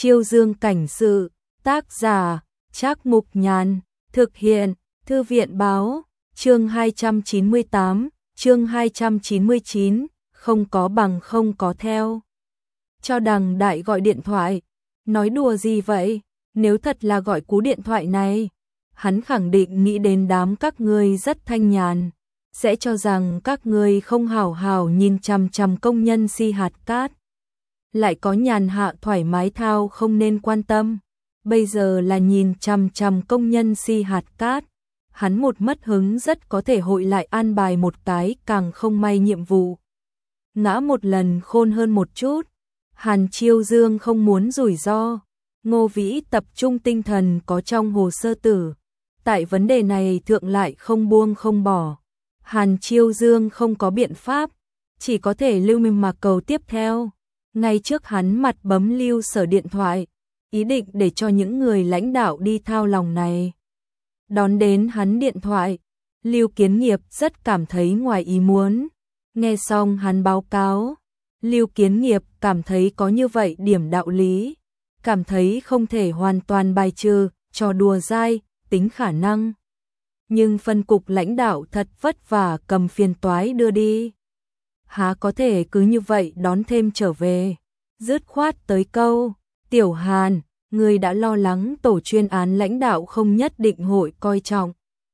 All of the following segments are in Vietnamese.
Chiêu Dương cảnh sự, tác giả, Trác Mục Nhàn, thực hiện, Thư viện báo, chương 298, chương 299, không có bằng không có theo. Cho đằng đại gọi điện thoại, nói đùa gì vậy, nếu thật là gọi cú điện thoại này, hắn khẳng định nghĩ đến đám các ngươi rất thanh nhàn, sẽ cho rằng các ngươi không hảo hảo nhìn chằm chằm công nhân si hạt cát. Lại có nhàn hạ thoải mái thao không nên quan tâm, bây giờ là nhìn chằm chằm công nhân si hạt cát. Hắn một mất hứng rất có thể hội lại an bài một cái càng không may nhiệm vụ. Ngã một lần khôn hơn một chút, Hàn Chiêu Dương không muốn rủi ro, Ngô Vĩ tập trung tinh thần có trong hồ sơ tử. Tại vấn đề này thượng lại không buông không bỏ. Hàn Chiêu Dương không có biện pháp, chỉ có thể lưu mình mà cầu tiếp theo. Ngay trước hắn mặt bấm Lưu Sở điện thoại, ý định để cho những người lãnh đạo đi thao lòng này. Đón đến hắn điện thoại, Lưu Kiến Nghiệp rất cảm thấy ngoài ý muốn. Nghe xong hắn báo cáo, Lưu Kiến Nghiệp cảm thấy có như vậy điểm đạo lý, cảm thấy không thể hoàn toàn bài trừ, trò đùa dai, tính khả năng. Nhưng phân cục lãnh đạo thật vất vả cầm phiền toái đưa đi. Há có thể cứ như vậy đón thêm trở về, dứt khoát tới câu, Tiểu Hàn, người đã lo lắng tổ chuyên án lãnh đạo không nhất định hội coi trọng.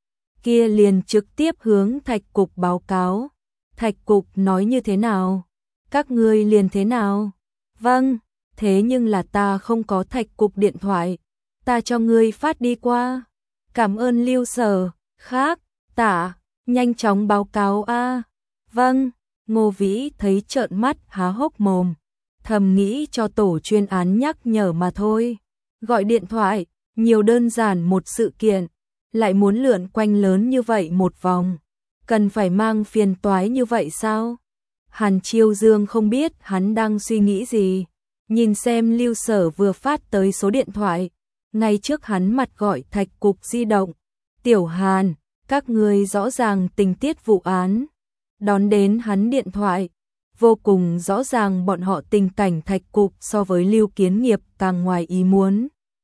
Kia liền trực tiếp hướng Thạch Cục báo cáo. Thạch Cục nói như thế nào? Các ngươi liền thế nào? Vâng, thế nhưng là ta không có Thạch Cục điện thoại, ta cho ngươi phát đi qua. Cảm ơn Lưu Sở, khác, tả, nhanh chóng báo cáo a. Vâng, Ngô Vĩ thấy trợn mắt há hốc mồm, thầm nghĩ cho tổ chuyên án nhắc nhở mà thôi. Gọi điện thoại, nhiều đơn giản một sự kiện, lại muốn lượn quanh lớn như vậy một vòng, cần phải mang phiền toái như vậy sao? Hàn Chiêu Dương không biết hắn đang suy nghĩ gì, nhìn xem Lưu Sở vừa phát tới số điện thoại, ngay trước hắn mặt gọi Thạch Cục di động. Tiểu Hàn, các ngươi rõ ràng tình tiết vụ án. Đón đến hắn điện thoại, vô cùng rõ ràng bọn họ tình cảnh Thạch Cục so với Lưu Kiến Nghiệp càng ngoài ý muốn.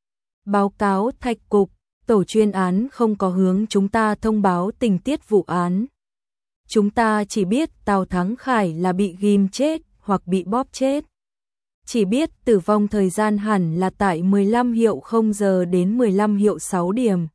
Báo cáo Thạch Cục, tổ chuyên án không có hướng chúng ta thông báo tình tiết vụ án. Chúng ta chỉ biết Tào Thắng Khải là bị ghim chết hoặc bị bóp chết. Chỉ biết tử vong thời gian hẳn là tại 15 hiệu 0 giờ đến 15 hiệu 6 điểm.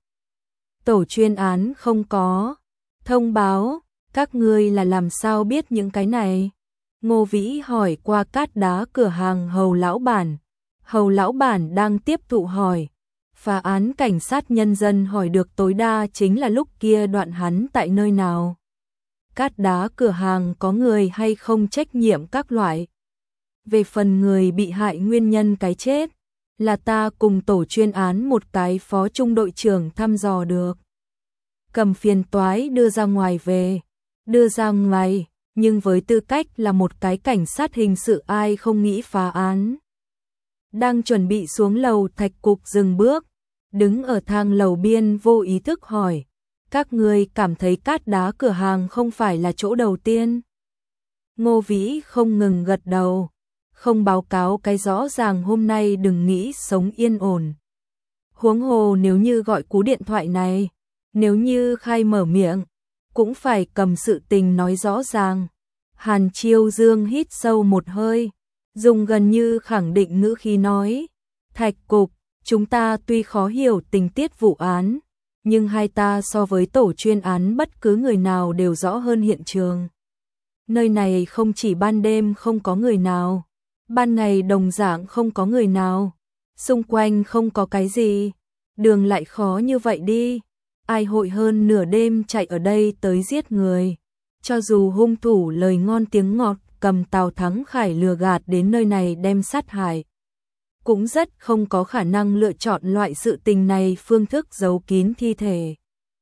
Tổ chuyên án không có thông báo, các ngươi là làm sao biết những cái này? Ngô Vĩ hỏi qua Cát Đá cửa hàng Hầu lão bản. Hầu lão bản đang tiếp thụ hỏi. Phá án cảnh sát nhân dân hỏi được tối đa chính là lúc kia đoạn hắn tại nơi nào. Cát Đá cửa hàng có người hay không trách nhiệm các loại. Về phần người bị hại nguyên nhân cái chết, là ta cùng tổ chuyên án một cái phó trung đội trưởng thăm dò được. Cầm phiền toái đưa ra ngoài về, đưa ra ngoài, nhưng với tư cách là một cái cảnh sát hình sự ai không nghĩ phá án. Đang chuẩn bị xuống lầu, Thạch Cục dừng bước, đứng ở thang lầu biên vô ý thức hỏi, các ngươi cảm thấy Cát Đá cửa hàng không phải là chỗ đầu tiên? Ngô Vĩ không ngừng gật đầu, không báo cáo cái rõ ràng hôm nay đừng nghĩ sống yên ổn. Huống hồ nếu như gọi cú điện thoại này, nếu như khai mở miệng, cũng phải cầm sự tình nói rõ ràng. Hàn Chiêu Dương hít sâu một hơi, dùng gần như khẳng định ngữ khí nói, Thạch Cục, chúng ta tuy khó hiểu tình tiết vụ án, nhưng hai ta so với tổ chuyên án bất cứ người nào đều rõ hơn hiện trường. Nơi này không chỉ ban đêm không có người nào, ban ngày đồng dạng không có người nào, xung quanh không có cái gì, đường lại khó như vậy đi. Ai hội hơn nửa đêm chạy ở đây tới giết người. Cho dù hung thủ lời ngon tiếng ngọt cầm Tào Thắng Khải lừa gạt đến nơi này đem sát hại, cũng rất không có khả năng lựa chọn loại sự tình này phương thức giấu kín thi thể.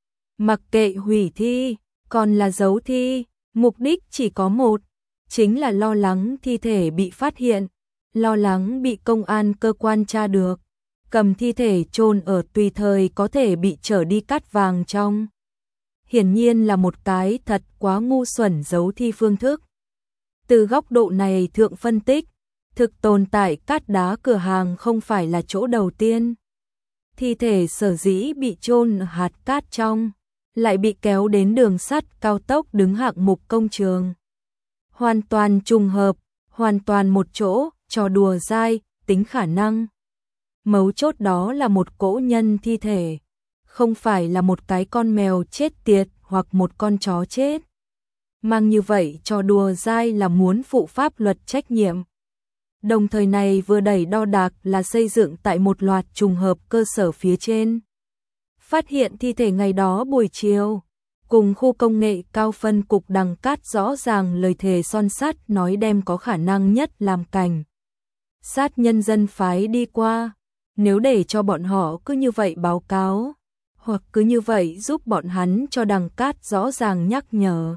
Mặc kệ hủy thi, còn là giấu thi, mục đích chỉ có một, chính là lo lắng thi thể bị phát hiện, lo lắng bị công an cơ quan tra được. Cầm thi thể chôn ở tùy thời có thể bị trở đi cát vàng trong. Hiển nhiên là một cái thật quá ngu xuẩn giấu thi phương thức. Từ góc độ này thượng phân tích, thực tồn tại cát đá cửa hàng không phải là chỗ đầu tiên. Thi thể sở dĩ bị chôn ở hạt cát trong, lại bị kéo đến đường sắt cao tốc đứng hạng mục công trường. Hoàn toàn trùng hợp, hoàn toàn một chỗ, trò đùa dai, tính khả năng. Mấu chốt đó là một cỗ nhân thi thể, không phải là một cái con mèo chết tiệt hoặc một con chó chết. Mang như vậy trò đùa dai là muốn phụ pháp luật trách nhiệm. Đồng thời này vừa đẩy đo đạc là xây dựng tại một loạt trùng hợp cơ sở phía trên. Phát hiện thi thể ngày đó buổi chiều, cùng khu công nghệ cao phân cục đằng cát rõ ràng lời thề son sắt nói đem có khả năng nhất làm cảnh sát nhân dân phái đi qua. Nếu để cho bọn họ cứ như vậy báo cáo, hoặc cứ như vậy giúp bọn hắn cho đằng cát rõ ràng nhắc nhở,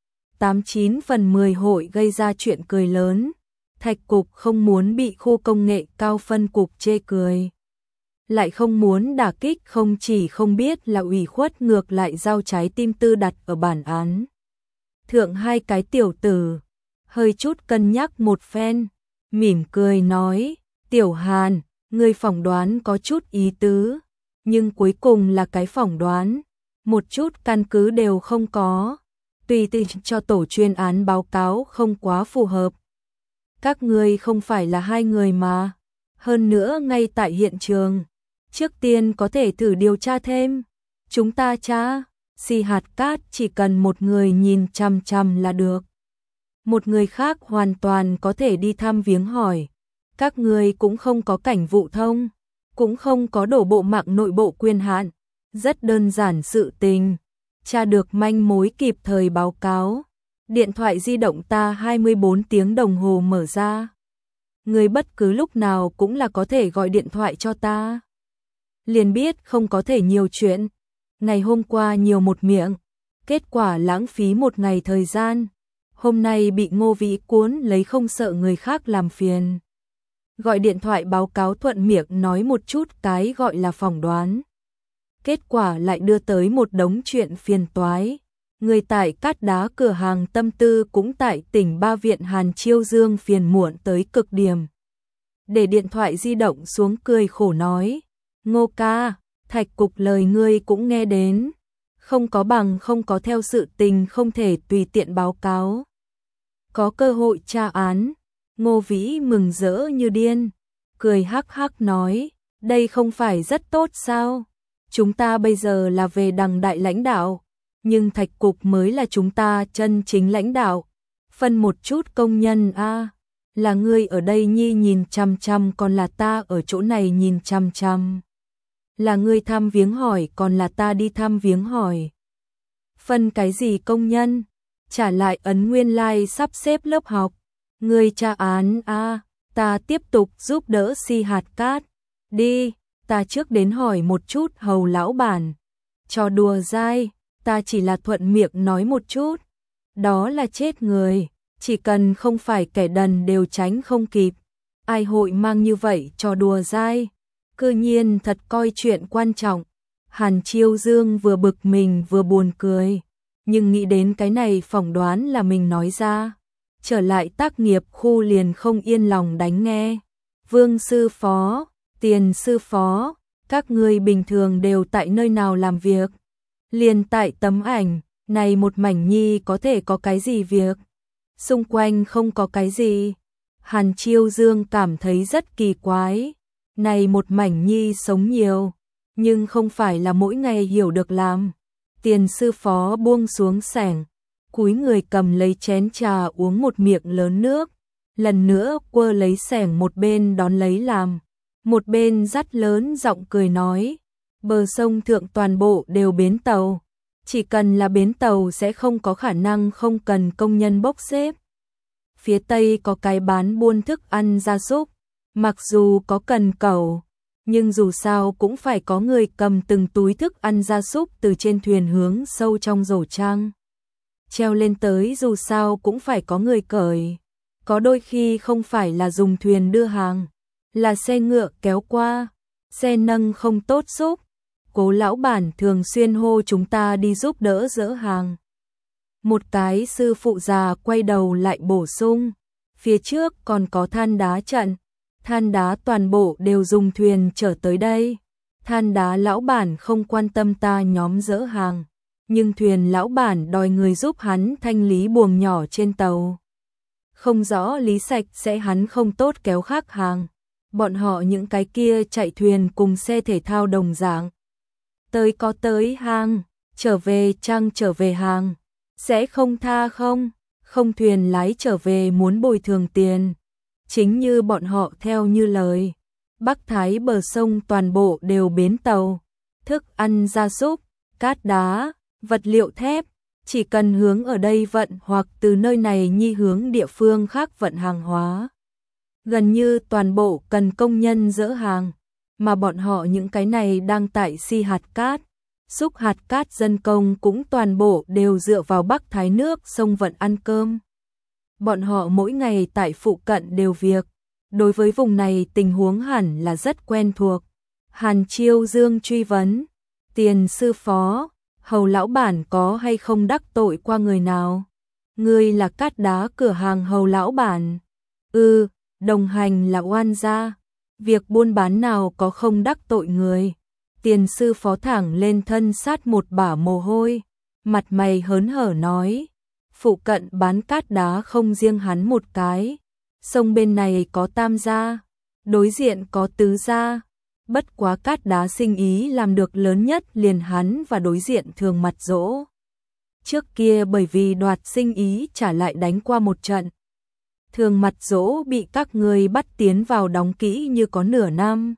89 phần 10 hội gây ra chuyện cười lớn. Thạch cục không muốn bị khu công nghệ cao phân cục chê cười, lại không muốn đả kích, không chỉ không biết là ủy khuất, ngược lại giao trái tim tư đặt ở bản án thượng hai cái tiểu tử. Hơi chút cân nhắc một phen, mỉm cười nói, Tiểu Hàn, ngươi phỏng đoán có chút ý tứ, nhưng cuối cùng là cái phỏng đoán, một chút căn cứ đều không có, tùy tiện cho tổ chuyên án báo cáo không quá phù hợp. Các ngươi không phải là hai người mà, hơn nữa ngay tại hiện trường, trước tiên có thể thử điều tra thêm. Chúng ta tra, xì hạt cát chỉ cần một người nhìn chằm chằm là được. Một người khác hoàn toàn có thể đi thăm viếng hỏi. Các ngươi cũng không có cảnh vụ thông, cũng không có đổ bộ mạng nội bộ quyền hạn, rất đơn giản sự tình. Tra được manh mối kịp thời báo cáo. Điện thoại di động ta 24 tiếng đồng hồ mở ra. Người bất cứ lúc nào cũng là có thể gọi điện thoại cho ta. Liền biết không có thể nhiều chuyện. Ngày hôm qua nhiều một miệng, kết quả lãng phí một ngày thời gian. Hôm nay bị Ngô Vĩ cuốn lấy không sợ người khác làm phiền. Gọi điện thoại báo cáo thuận miệng nói một chút cái gọi là phỏng đoán. Kết quả lại đưa tới một đống chuyện phiền toái. Người tại cát đá cửa hàng tâm tư cũng tại tỉnh Ba Viện Hàn Chiêu Dương phiền muộn tới cực điểm. Để điện thoại di động xuống cười khổ nói, Ngô ca, Thạch cục lời ngươi cũng nghe đến. Không có bằng không có theo sự tình không thể tùy tiện báo cáo. Có cơ hội tra án. Ngô Vĩ mừng rỡ như điên, cười hắc hắc nói, đây không phải rất tốt sao? Chúng ta bây giờ là về đằng đại lãnh đạo, nhưng Thạch cục mới là chúng ta chân chính lãnh đạo. Phân một chút công nhân a, là ngươi ở đây nhi nhìn chằm chằm còn là ta ở chỗ này nhìn chằm chằm. Là ngươi thăm viếng hỏi còn là ta đi thăm viếng hỏi. Phân cái gì công nhân? Trả lại ấn nguyên lai sắp xếp lớp học. Ngươi tra án a, ta tiếp tục giúp đỡ xi hạt cát. Đi, ta trước đến hỏi một chút Hầu lão bản. Trò đùa dai, ta chỉ là thuận miệng nói một chút. Đó là chết người, chỉ cần không phải kẻ đần đều tránh không kịp. Ai hội mang như vậy trò đùa dai, cư nhiên thật coi chuyện quan trọng. Hàn Chiêu Dương vừa bực mình vừa buồn cười, nhưng nghĩ đến cái này phỏng đoán là mình nói ra. Trở lại tác nghiệp khu liền không yên lòng đánh nghe. Vương sư phó, Tiền sư phó, các ngươi bình thường đều tại nơi nào làm việc? Liền tại tấm ảnh, này một mảnh nhi có thể có cái gì việc? Xung quanh không có cái gì. Hàn Chiêu Dương cảm thấy rất kỳ quái. Này một mảnh nhi sống nhiều, nhưng không phải là mỗi ngày hiểu được làm. Tiền sư phó buông xuống xẻng, cúi người cầm lấy chén trà uống một miệng lớn nước, lần nữa quơ lấy xẻng một bên đón lấy làm, một bên dắt lớn giọng cười nói, bờ sông thượng toàn bộ đều bến tàu, chỉ cần là bến tàu sẽ không có khả năng không cần công nhân bốc xếp. Phía Tây có cái bán buôn thức ăn gia súc, mặc dù có cần cẩu, nhưng dù sao cũng phải có người cầm từng túi thức ăn gia súc từ trên thuyền hướng sâu trong rổ trang. Treo lên tới dù sao cũng phải có người cởi. Có đôi khi không phải là dùng thuyền đưa hàng, là xe ngựa kéo qua, xe nâng không tốt giúp. Cố lão bản thường xuyên hô chúng ta đi giúp đỡ dỡ hàng. Một cái sư phụ già quay đầu lại bổ sung, phía trước còn có than đá trận, than đá toàn bộ đều dùng thuyền chở tới đây. Than đá lão bản không quan tâm ta nhóm dỡ hàng, nhưng thuyền lão bản đòi người giúp hắn thanh lý buồng nhỏ trên tàu. Không rõ lý sạch sẽ hắn không tốt kéo khác hàng. Bọn họ những cái kia chạy thuyền cùng xe thể thao đồng dạng. Tới có tới hàng, trở về chăng trở về hàng. Sẽ không tha không? Không thuyền lái trở về muốn bồi thường tiền. Chính như bọn họ theo như lời. Bắc Thái bờ sông toàn bộ đều bến tàu. Thức ăn gia súc, cát đá, vật liệu thép. Chỉ cần hướng ở đây vận hoặc từ nơi này nhi hướng địa phương khác vận hàng hóa. Gần như toàn bộ cần công nhân dỡ hàng. Mà bọn họ những cái này đang tại si hạt cát. Xúc hạt cát dân công cũng toàn bộ đều dựa vào Bắc Thái nước sông vận ăn cơm. Bọn họ mỗi ngày tại phụ cận đều việc. Đối với vùng này tình huống hẳn là rất quen thuộc. Hàn Chiêu Dương truy vấn. Tiền sư phó, Hầu lão bản có hay không đắc tội qua người nào? Ngươi là cát đá cửa hàng Hầu lão bản. Đồng hành là oan gia. Việc buôn bán nào có không đắc tội người? Tiền sư phó thẳng lên thân sát một bả mồ hôi. Mặt mày hớn hở nói. Phụ cận bán cát đá không riêng hắn một cái. Sông bên này có tam gia, đối diện có tứ gia. Bất quá cát đá sinh ý làm được lớn nhất liền hắn và đối diện Thường Mặt Dỗ. Trước kia bởi vì đoạt sinh ý trả lại đánh qua một trận. Thường Mặt Dỗ bị các người bắt tiến vào đóng kỹ như có nửa năm.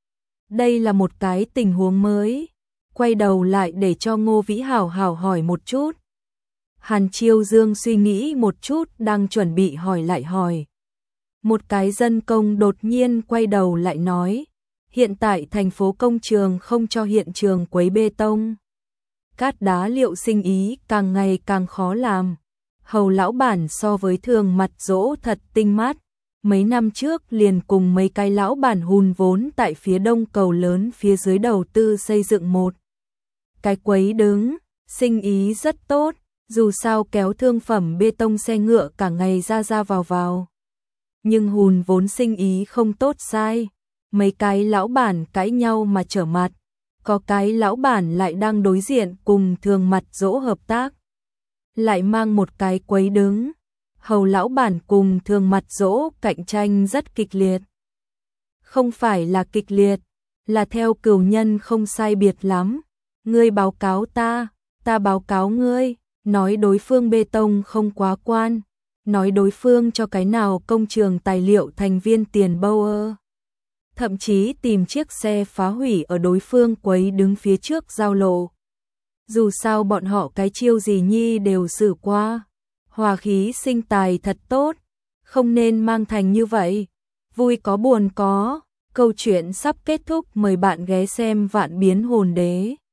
Đây là một cái tình huống mới. Quay đầu lại để cho Ngô Vĩ hảo hỏi một chút. Hàn Chiêu Dương suy nghĩ một chút đang chuẩn bị hỏi lại hỏi. Một cái dân công đột nhiên quay đầu lại nói. Hiện tại thành phố công trường không cho hiện trường quấy bê tông. Cát đá liệu sinh ý càng ngày càng khó làm. Hầu lão bản so với Thường Mặt Dỗ thật tinh mắt. Mấy năm trước liền cùng mấy cái lão bản hùn vốn tại phía đông cầu lớn phía dưới đầu tư xây dựng một cái quấy đứng, sinh ý rất tốt, dù sao kéo thương phẩm bê tông xe ngựa cả ngày ra vào. Nhưng hùn vốn sinh ý không tốt sai, mấy cái lão bản cãi nhau mà trở mặt, có cái lão bản lại đang đối diện cùng Thường Mặt Dỗ hợp tác, lại mang một cái quấy đứng. Hầu lão bản cùng Thường Mặt Dỗ cạnh tranh rất kịch liệt. Không phải là kịch liệt, là theo cửu nhân không sai biệt lắm. Ngươi báo cáo ta báo cáo ngươi, nói đối phương bê tông không quá quan, nói đối phương cho cái nào công trường tài liệu thành viên tiền bâu ơ. Thậm chí tìm chiếc xe phá hủy ở đối phương quấy đứng phía trước giao lộ. Dù sao bọn họ cái chiêu gì nhi đều xử qua. Hòa khí sinh tài thật tốt, không nên mang thành như vậy. Vui có buồn có, câu chuyện sắp kết thúc, mời bạn ghé xem Vạn Biến Hồn Đế.